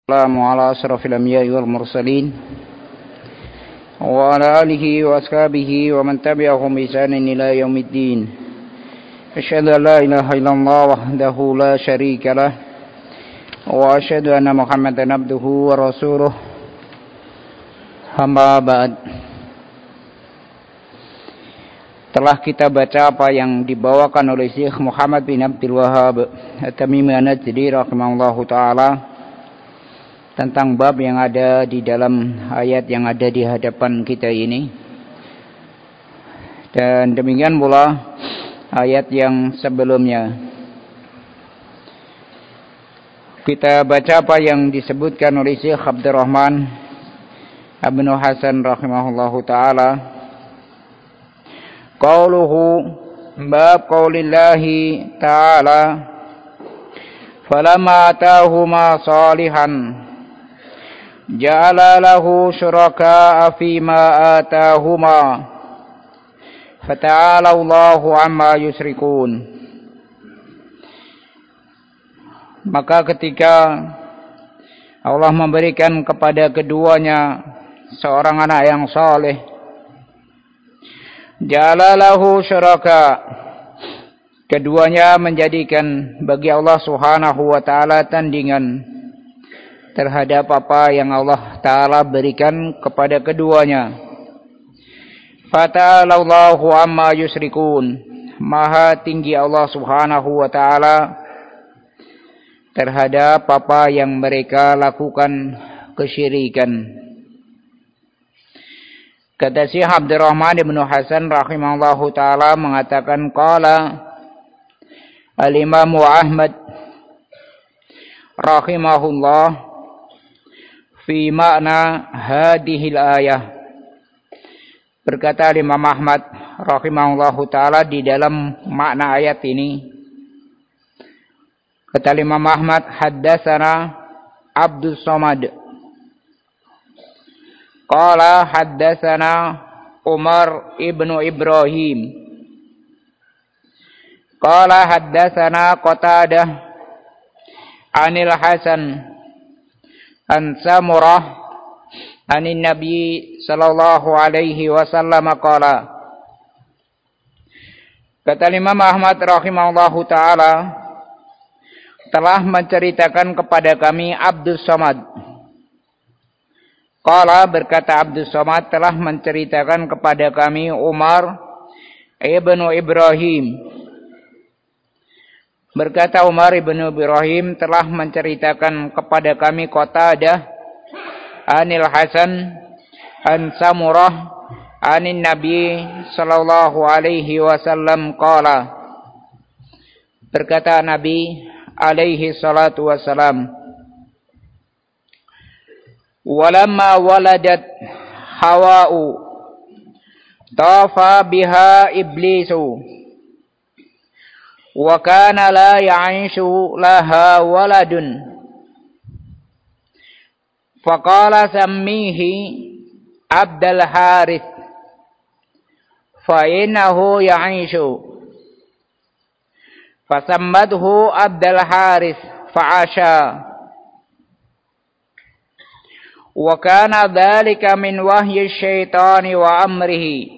Assalamu ala asrafil anbiya'i wal mursalin wa ala alihi wa ashabihi wa man tabi'ahum bi ihsanin ila yaumiddin. Asyhadu an la ilaha illallah wahdahu la syarika lah wa asyhadu anna Muhammadan abduhu wa rasuluh. Amma ba'd. Telah kita baca apa yang dibawakan oleh Syekh Muhammad bin Abdul Wahhab At-Tamimi An-Najdi rahimahullahu taala tentang bab yang ada di dalam ayat yang ada di hadapan kita ini. Dan demikian pula ayat yang sebelumnya. Kita baca apa yang disebutkan oleh Syekh Abdurrahman Ibnu Hasan rahimahullahu taala. Qauluhu bab qaulillahi ta'ala falamma atahuma salihan ja'ala lahu syuraka'a fima atahuma fata'ala Allahu amma yusyrikun. Maka ketika Allah memberikan kepada keduanya seorang anak yang saleh, ja'ala lahu syuraka, keduanya menjadikan bagi Allah Subhanahu wa taala tandingan terhadap apa yang Allah Ta'ala berikan kepada keduanya. Fata'ala Allahu amma yusyrikun. Maha tinggi Allah Subhanahu wa Ta'ala terhadap apa yang mereka lakukan kesyirikan. Kata Syekh Abdurrahman Ibnu Hasan rahimahullahu ta'ala mengatakan, qala al-Imam Ahmad rahimahullah fi makna hadhil ayah. Berkata Imam Ahmad rahimahullahu taala di dalam makna ayat ini. Kata Imam Ahmad, haddatsana Abdus Samad qala haddatsana Umar ibnu Ibrahim qala haddatsana Qatadah anil Hasan an Samurah anin Nabi sallallahu alaihi wasallam qala. Kata Imam Ahmad rahimahullahu taala, telah menceritakan kepada kami Abdus Samad. Qala, berkata Abdus Samad, telah menceritakan kepada kami Umar ibnu Ibrahim. Berkata Umar ibn Ibrahim telah menceritakan kepada kami Qatadah anil Hasan an Samurah anin Nabi sallallahu alaihi wasallam qala. Berkata Nabi alaihi salatu wasalam, walamma waladat Hawa'u tafa biha iblisu wa kana la ya'ishu laha waladun faqala sammihi Abdul Harith fa innahu ya'ishu fasammadhu Abdul Harith fa'asha wa kana dhalika min wahyi syaitani wa amrihi.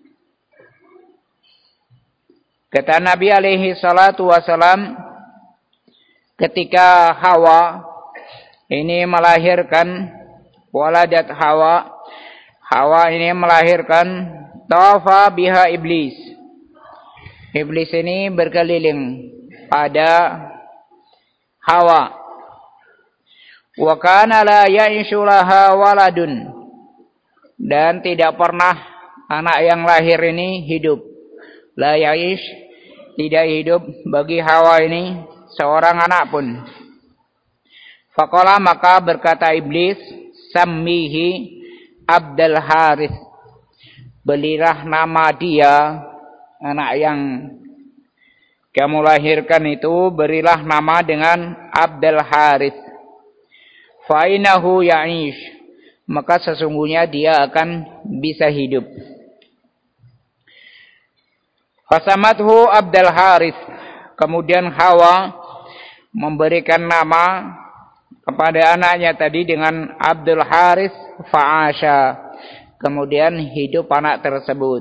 Kata Nabi alaihi salatu wasalam, ketika Hawa ini melahirkan, waladat Hawa ini melahirkan, tafa biha iblis. Iblis ini berkeliling pada Hawa. Wa kana la ya'ishu laha waladun. Dan tidak pernah anak yang lahir ini hidup. La ya'ish, tidak hidup bagi Hawa ini seorang anak pun. Faqala, maka berkata iblis, sammihi Abdul Harith, berilah nama dia, anak yang kamu lahirkan itu, berilah nama dengan Abdul Harith. Fa innahu ya'ish, maka sesungguhnya dia akan bisa hidup. Fasamathu Abdul Harith, kemudian Hawa memberikan nama kepada anaknya tadi dengan Abdul Haris fa'asha. Kemudian hidup anak tersebut.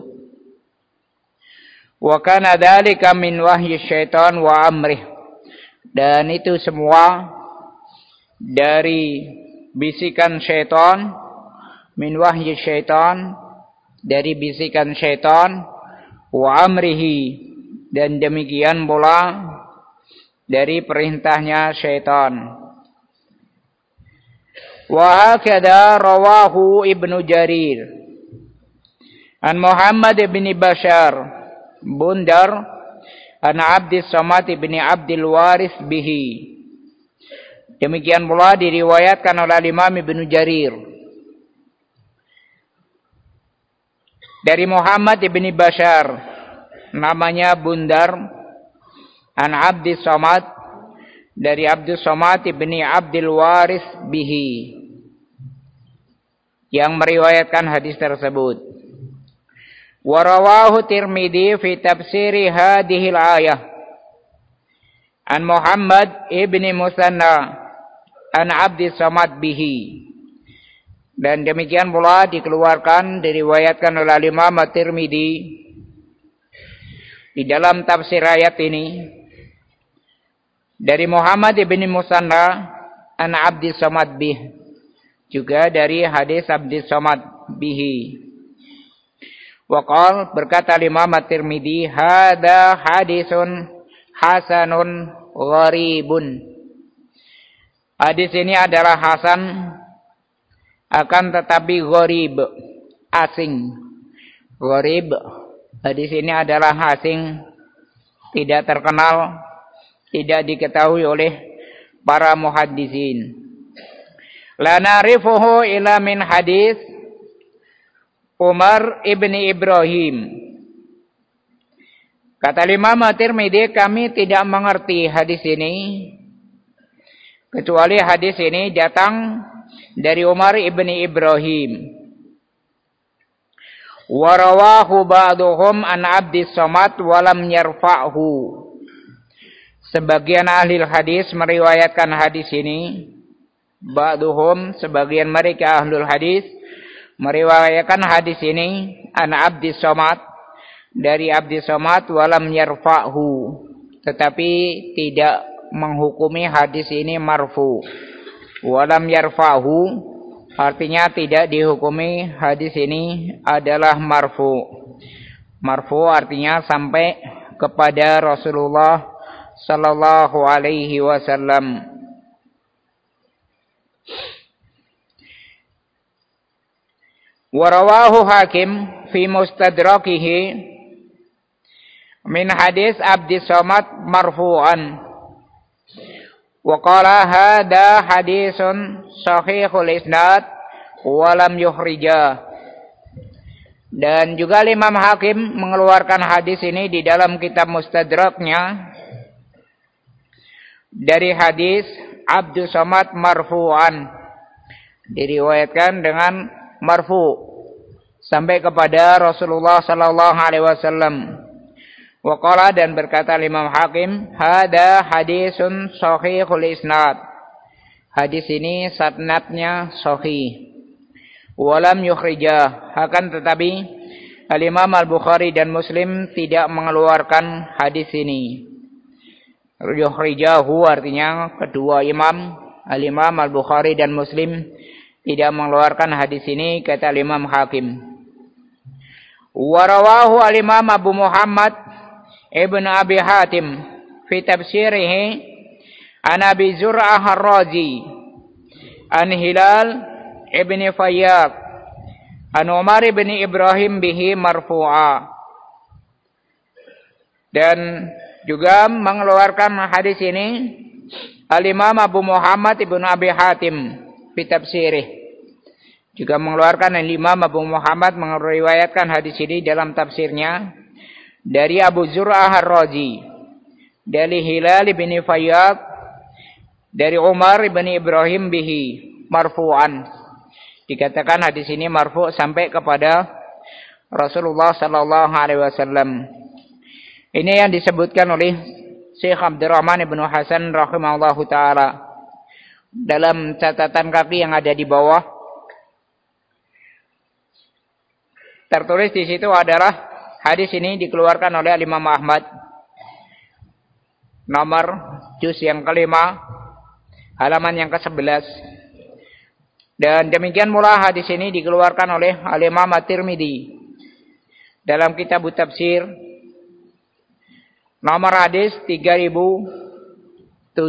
Wa kana dzalika min wahyi syaitan wa amrih. Dan itu semua dari bisikan syaitan, min wahyi syaitan, dari bisikan syaitan, wa amrihi, dan demikian pula dari perintahnya syaitan. Wa hakadha rawahu Ibnu Jarir an Muhammad bin Bashar Bundar an Abdus Samad bin Abdul Waris bihi. Demikian pula diriwayatkan oleh Imam Ibnu Jarir dari Muhammad bin Bashar, namanya Bundar, an Abdus Samad, dari Abdus Samad bin Abdul Waris bihi, yang meriwayatkan hadis tersebut. Wa rawahu Tirmidzi fi tafsiri hadhil ayah an Muhammad ibni Musanna an Abdus Samad bihi. Dan demikian pula dikeluarkan, diriwayatkan oleh Imam Tirmidzi di dalam tafsir ayat ini dari Muhammad ibn Musanna an Abdus Samad bih, juga dari hadis Abdus Samad bihi. Waqal, berkata Imam At-Tirmidzi, hada hadisun hasanun gharibun. Hadis ini adalah hasan, akan tetapi gharib, asing. Gharib, hadis ini adalah asing, tidak terkenal, tidak diketahui oleh para muhaddisin. La na'rifuhu ila min hadis Umar ibni Ibrahim. Kata Imam At-Tirmidzi, kami tidak mengerti hadis ini kecuali hadis ini datang dari Umar ibni Ibrahim. Wa rawahu ba'duhum an Abdus Samad wa lam yarfa'hu. Sebagian ahli hadis meriwayatkan hadis ini. Ba'duhum, sebagian mereka ahlul hadis meriwayatkan hadis ini an Abdus Samad, dari Abdus Samad, walam yarfa'hu, tetapi tidak menghukumi hadis ini marfu. Walam yarfa'hu artinya tidak dihukumi hadis ini adalah marfu. Marfu artinya sampai kepada Rasulullah sallallahu alaihi wasallam. Warawahu Hakim fi mustadrakihi min hadis Abdus Samad marfu'an. Wa qala hadha hadisun sahihul isnad wa lam yukhrijah. Dan juga Imam Hakim mengeluarkan hadis ini di dalam kitab Mustadraknya dari hadis Abdus Samad marfu'an, diriwayatkan dengan marfu sampai kepada Rasulullah sallallahu alaihi wasallam. Wa qala, dan berkata Imam Hakim, hada hadisun sahihul isnad. Hadis ini sanadnya sahih. Walam yukhrijah, akan tetapi Al-Imam Al-Bukhari dan Muslim tidak mengeluarkan hadis ini. Yukhrijahu artinya kedua imam, Al-Imam Al-Bukhari dan Muslim tidak mengeluarkan hadis ini, kata Imam Hakim. Warawahu Al-Imam Abu Muhammad Ibn Abi Hatim fi tafsirihi an Abi Zur'ah Ar-Razi an Hilal Ibn Fayyaq an Umar Ibn Ibrahim bihi marfu'a. Dan juga mengeluarkan hadis ini Al-Imam Abu Muhammad Ibn Abi Hatim fi tafsirih, juga mengeluarkan Al-Imam Abu Muhammad meriwayatkan hadis ini dalam tafsirnya dari Abu Zur'ah Ar-Razi, dari Hilal bin Fayyaq, dari Umar bin Ibrahim bihi marfu'an. Dikatakan hadis ini marfu' sampai kepada Rasulullah sallallahu alaihi wasallam. Ini yang disebutkan oleh Syekh Abdurrahman Ibn Hasan rahimahullahu taala. dalam catatan kaki yang ada di bawah tertulis di situ adalah hadis ini dikeluarkan oleh Imam Ahmad, nomor juz yang kelima, halaman yang ke-11. Dan demikian pula hadis ini dikeluarkan oleh Imam At-Tirmidzi dalam kitab Tafsir, nomor hadis 3077,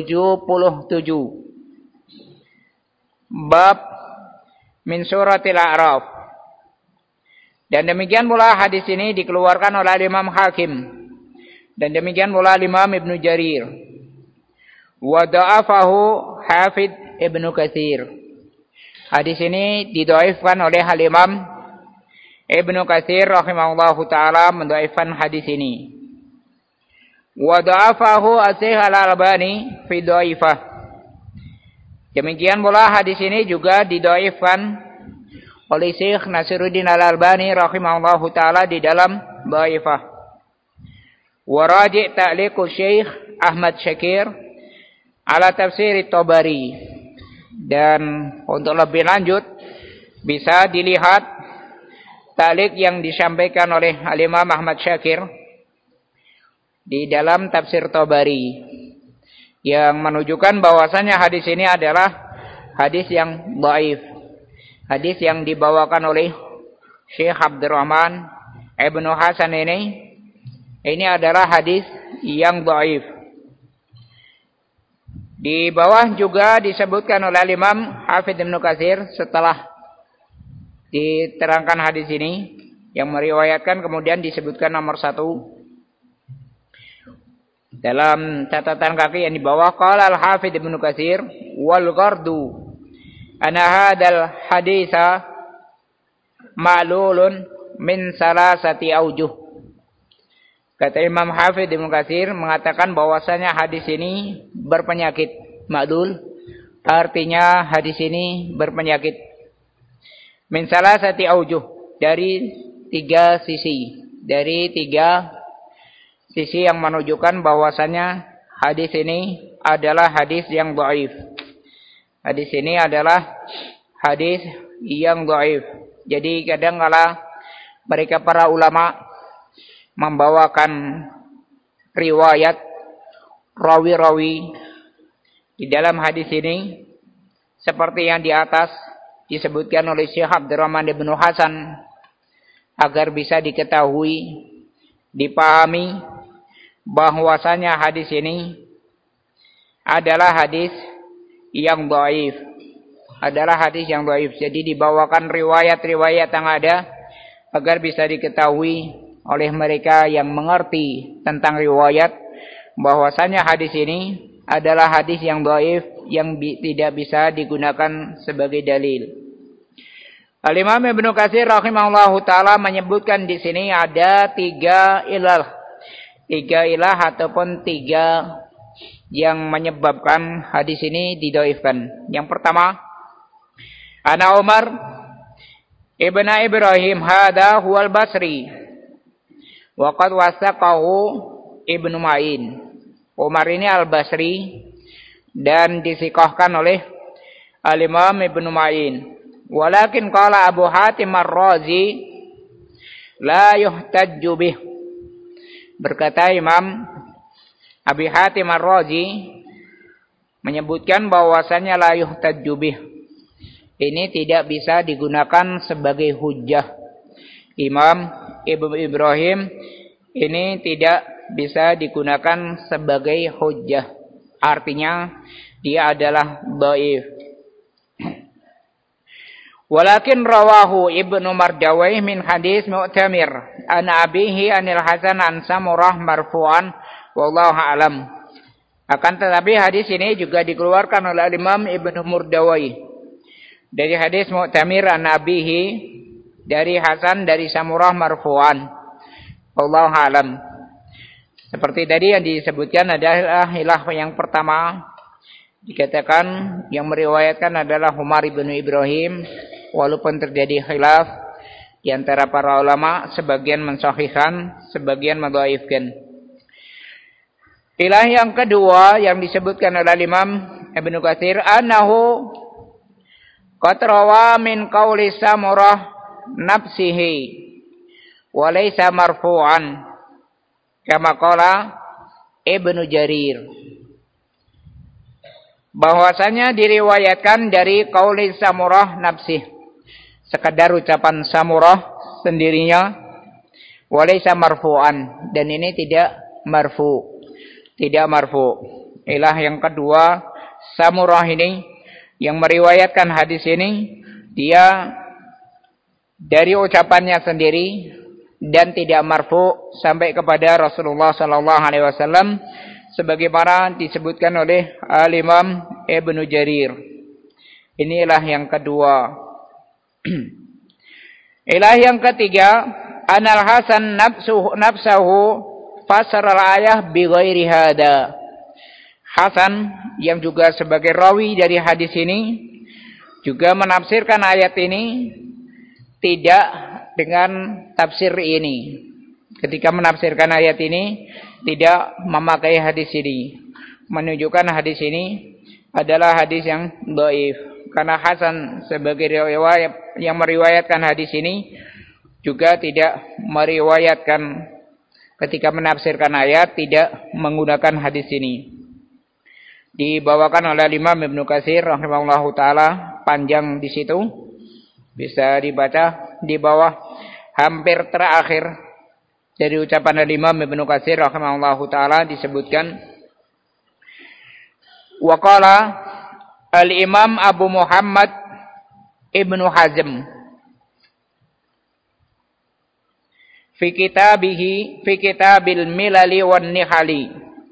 bab min suratil A'raf. Dan demikian pula hadis ini dikeluarkan oleh Imam Hakim, dan demikian pula Imam Ibnu Jarir. Wa da'afahu Hafidz Ibnu Katsir. Hadis ini didhaifkan oleh Imam Ibnu Katsir rahimahullahu taala, mendhaifkan hadis ini. Wa da'afahu Asy-Syaikh Al-Albani fi dhaifah. Demikian pula hadis ini juga didhaifkan oleh Syekh Nasiruddin Al-Albani rahimahullahu taala di dalam dhaifah. Wa raji' ta'liq Syekh Ahmad Syakir ala tafsir At-Tabari. Dan untuk lebih lanjut bisa dilihat ta'liq yang disampaikan oleh Imam Ahmad Syakir di dalam tafsir Tabari, yang menunjukkan bahwasanya hadis ini adalah hadis yang dhaif. Hadis yang dibawakan oleh Syekh Abdurrahman Ibnu Hasan ini adalah hadis yang dhaif. Di bawah juga disebutkan oleh Imam Hafidz Ibnu Katsir setelah diterangkan hadis ini, yang meriwayatkan kemudian disebutkan nomor 1 dalam catatan kaki yang di bawah. Qala Al-Hafidz Ibnu Katsir wal ghardu ana hadzal haditsa ma'lulun min salasati aujuh. Kata Imam Hafidz Ibnu Katsir mengatakan bahwasanya hadis ini berpenyakit. Ma'lul artinya hadis ini berpenyakit. Min salasati aujuh, dari 3 sisi. Dari 3 sisi yang menunjukkan bahwasanya hadis ini adalah hadis yang dhaif. Hadis ini adalah hadis yang dhaif. Jadi kadang kala mereka para ulama membawakan riwayat rawi-rawi di dalam hadis ini seperti yang di atas disebutkan oleh Syekh Abdurrahman Ibnu Hasan, agar bisa diketahui, dipahami bahwasanya hadis ini adalah hadis yang dhaif, adalah hadis yang dhaif. Jadi dibawakan riwayat-riwayat yang ada agar bisa diketahui oleh mereka yang mengerti tentang riwayat bahwasanya hadis ini adalah hadis yang dhaif, yang tidak bisa digunakan sebagai dalil. Al-Imam Ibnu Katsir rahimahullahu taala menyebutkan di sini ada 3 ilah. 3 ilah ataupun 3 yang menyebabkan hadis ini didhaifkan. Yang pertama, Ana Umar ibn Ibrahim hadza huwal Basri wa qad wasaqahu Ibnu Ma'in. Umar ini Al-Basri dan disikohkan oleh Al-Imam Ibnu Ma'in. Walakin qala Abu Hatim Ar-Razi la yuhtajju bih. Berkata Imam Abi Hatim Ar-Razi menyebutkan bahwasanya la yuhtajju bih, ini tidak bisa digunakan sebagai hujjah. Imam Ibnu Ibrahim ini tidak bisa digunakan sebagai hujjah. Artinya dia adalah dhaif. Walakin rawahu Ibnu Mardawayh min hadis Mu'tamir an abihi anil Hasan an Samurah marfu'an wallahu a'lam. Akan tetapi hadis ini juga dikeluarkan oleh Imam Ibnu Mardawayh dari hadis Mu'tamir an abihi, dari Hasan dari Samurah marfu'an wallahu a'lam. Seperti tadi yang disebutkan adalah ilah yang pertama, dikatakan yang meriwayatkan adalah Umar ibnu Ibrahim, walaupun terjadi khilaf di antara para ulama, sebagian mensahihkan, sebagian mendhaifkan. Ilah yang kedua yang disebutkan oleh Imam Ibnu Katsir annahu qad rawa min qauli Samurah nafsihi wa laysa marfu'an kama qala Ibnu Jarir, bahwasanya diriwayatkan dari qauli Samurah nafsih, sekedar ucapan Samurah sendirinya, wa laysa marfu'an, dan ini tidak marfu. Ilah yang kedua, Samurah ini yang meriwayatkan hadis ini, dia dari ucapannya sendiri dan tidak marfu sampai kepada Rasulullah sallallahu alaihi wasallam, sebagaimana disebutkan oleh Al-Imam Ibnu Jarir. Inilah yang kedua. Ilah yang ketiga, Anal Hasan nafsahu fasara al-ayah bi ghairi hada. Hasan yang juga sebagai rawi dari hadis ini juga menafsirkan ayat ini tidak dengan tafsir ini. Ketika menafsirkan ayat ini tidak memakai hadis ini, menunjukkan hadis ini adalah hadis yang dhaif. Karena Hasan sebagai riwayat yang meriwayatkan hadis ini juga tidak meriwayatkan, ketika menafsirkan ayat tidak menggunakan hadis ini. Dibawakan oleh Imam Ibnu Katsir rahimahullahu taala, panjang di situ, bisa dibaca di bawah hampir terakhir dari ucapan Imam Ibnu Katsir rahimahullahu taala disebutkan, wa qala al-Imam Abu Muhammad Ibnu Hazm fi kitabil milali wan nihali.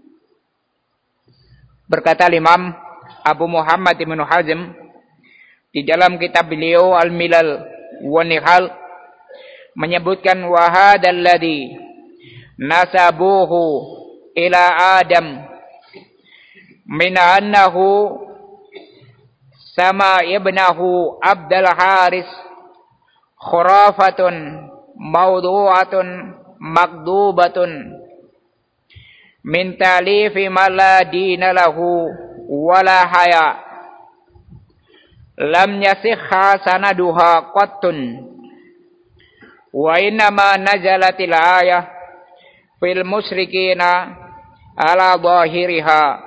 Berkata Imam Abu Muhammad Ibnu Hazm di dalam kitab beliau Al-Milal wan Nihal, menyebutkan wa hadzal ladzi nasabuhu ila Adam min annahu sama ibnahu Abdul Haris khurafatun mawdu'atun makdubatun min talifi ma la dina lahu wala haya lam yasihha sanaduha qattun wa innama nazalatil ayah fil musyrikina ala zahiriha.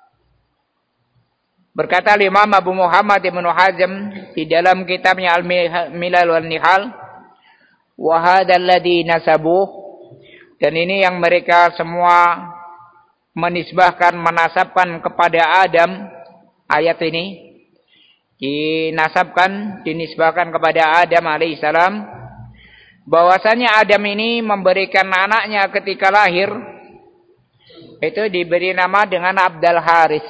Berkata Imam Abu Muhammad Ibnu Hazm di dalam kitabnya Al-Milal wan Nihal, wa hadzal ladzi nasabuh, dan ini yang mereka semua menisbahkan, menasabkan kepada Adam, ayat ini dinisbahkan kepada Adam alaihissalam, bahwasanya Adam ini memberikan anaknya ketika lahir itu diberi nama dengan Abdul Haris.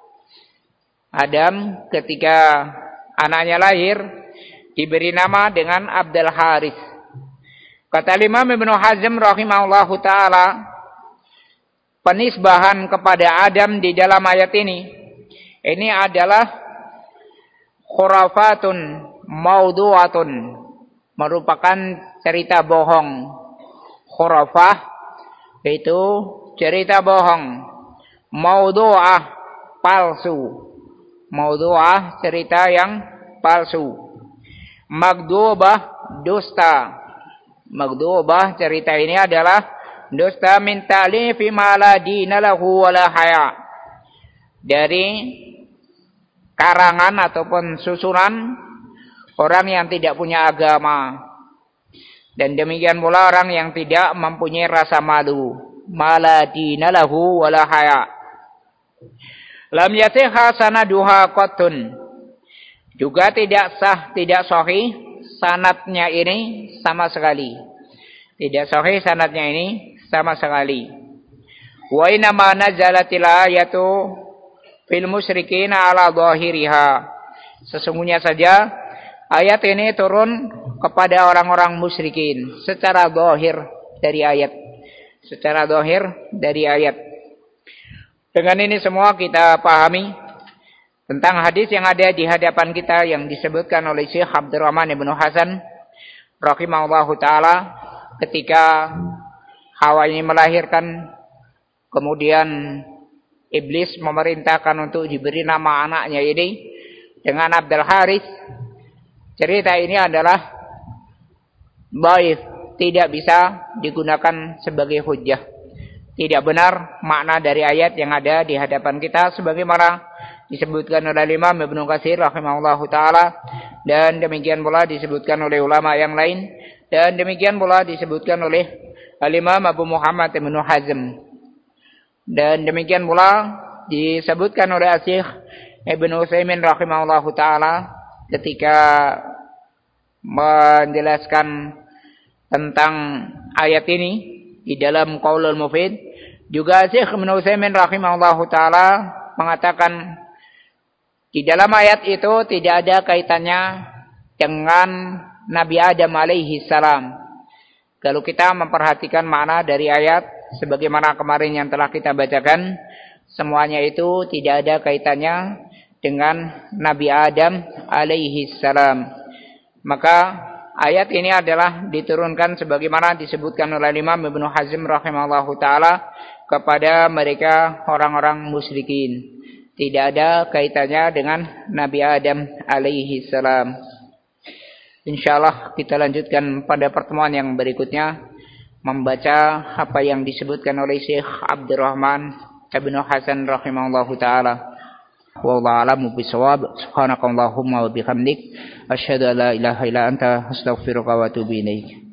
Adam ketika anaknya lahir diberi nama dengan Abdul Haris. Kata Imam Ibnu Hazm rahimahullahu taala, penisbahan kepada Adam di dalam ayat ini adalah khurafatun maudu'atun, merupakan cerita bohong. Khurafah itu cerita bohong, maudu'ah palsu. Maudu'ah cerita yang palsu. Magdubah dusta. Magdubah cerita ini adalah dusta min talifi ma la dina lahu wala haya, dari karangan ataupun susunan orang yang tidak punya agama, dan demikian pula orang yang tidak mempunyai rasa malu. Ma la dina lahu wala haya. Lam yasihha sanaduha qattun, juga tidak sah, tidak sahih sanadnya ini sama sekali. Tidak sahih sanadnya ini sama sekali. Wa inna ma nazalatil ayatu fil musyrikina ala zahiriha. Sesungguhnya saja ayat ini turun kepada orang-orang musyrikin secara zahir dari ayat. Secara zahir dari ayat. Dengan ini semua kita pahami tentang hadis yang ada di hadapan kita yang disebutkan oleh Syekh Abdurrahman Ibnu Hasan rahimahullahu taala, ketika Hawa ini melahirkan, kemudian iblis memerintahkan untuk diberi nama anaknya ini dengan Abdul Harits, cerita ini adalah dhaif, tidak bisa digunakan sebagai hujjah. Tidak benar makna dari ayat yang ada di hadapan kita sebagaimana disebutkan oleh Imam Ibnu Katsir rahimahullahu taala, dan demikian pula disebutkan oleh ulama yang lain, dan demikian pula disebutkan oleh Al-Imam Abu Muhammad Ibnu Hazm, dan demikian pula disebutkan oleh Syekh Ibnu Utsaimin rahimahullahu taala ketika menjelaskan tentang ayat ini di dalam Qaulul Mufid. Juga Syekh Ibnu Utsaimin rahimahullahu taala mengatakan di dalam ayat itu tidak ada kaitannya dengan Nabi Adam alaihi salam. Kalau kita memperhatikan makna dari ayat sebagaimana kemarin yang telah kita bacakan, semuanya itu tidak ada kaitannya dengan Nabi Adam alaihi salam. Maka ayat ini adalah diturunkan sebagaimana disebutkan oleh Imam Ibnu Hazm rahimahullahu taala kepada mereka orang-orang musyrikin. Tidak ada kaitannya dengan Nabi Adam alaihi salam. Insyaallah kita lanjutkan pada pertemuan yang berikutnya membaca apa yang disebutkan oleh Syekh Abdurrahman Ibnu Hasan rahimahullahu taala. Wallahu a'lamu bishawab. Subhanakallahumma wa bihamdik asyhadu an la ilaha illa anta astaghfiruka wa atubu ilaik.